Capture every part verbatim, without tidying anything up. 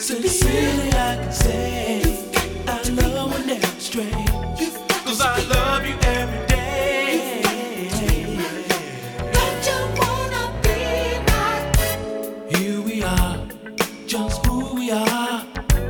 Sincerely I can say I love will never stray. Cause I love you every day. Don't you wanna be my? Here we are, just who we are.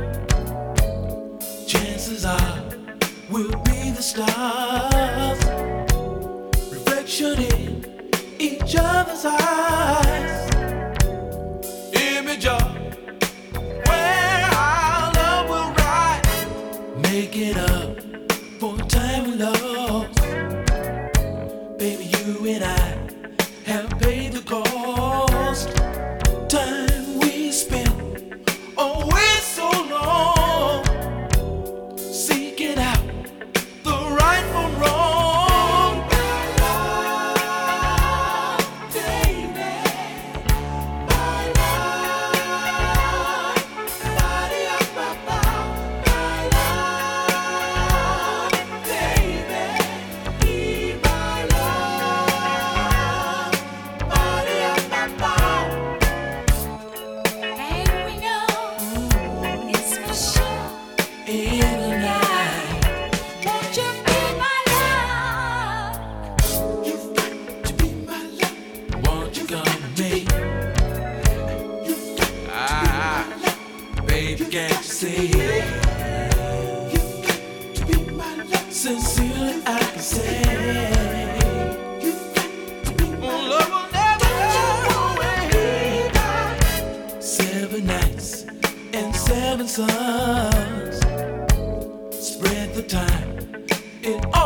Chances are we'll be the stars, reflection in each other's eyes, image of where our love will rise. Make it up for time we lost. Baby, you and I have paid the cost. Time we spent, oh, it's so long, seeking out the right from wrong. My love, baby. My love, body up, up, up. My love, baby. Be my love, body up, up, up. And we know it's for sure. In the night, Won't you be my love? you've got to be my love. Won't you come with me? Ah, baby, can't you see? You've got to be my love. Sincerely I can say you've got to be my love will never go away. Seven nights and seven suns. Spread the time. It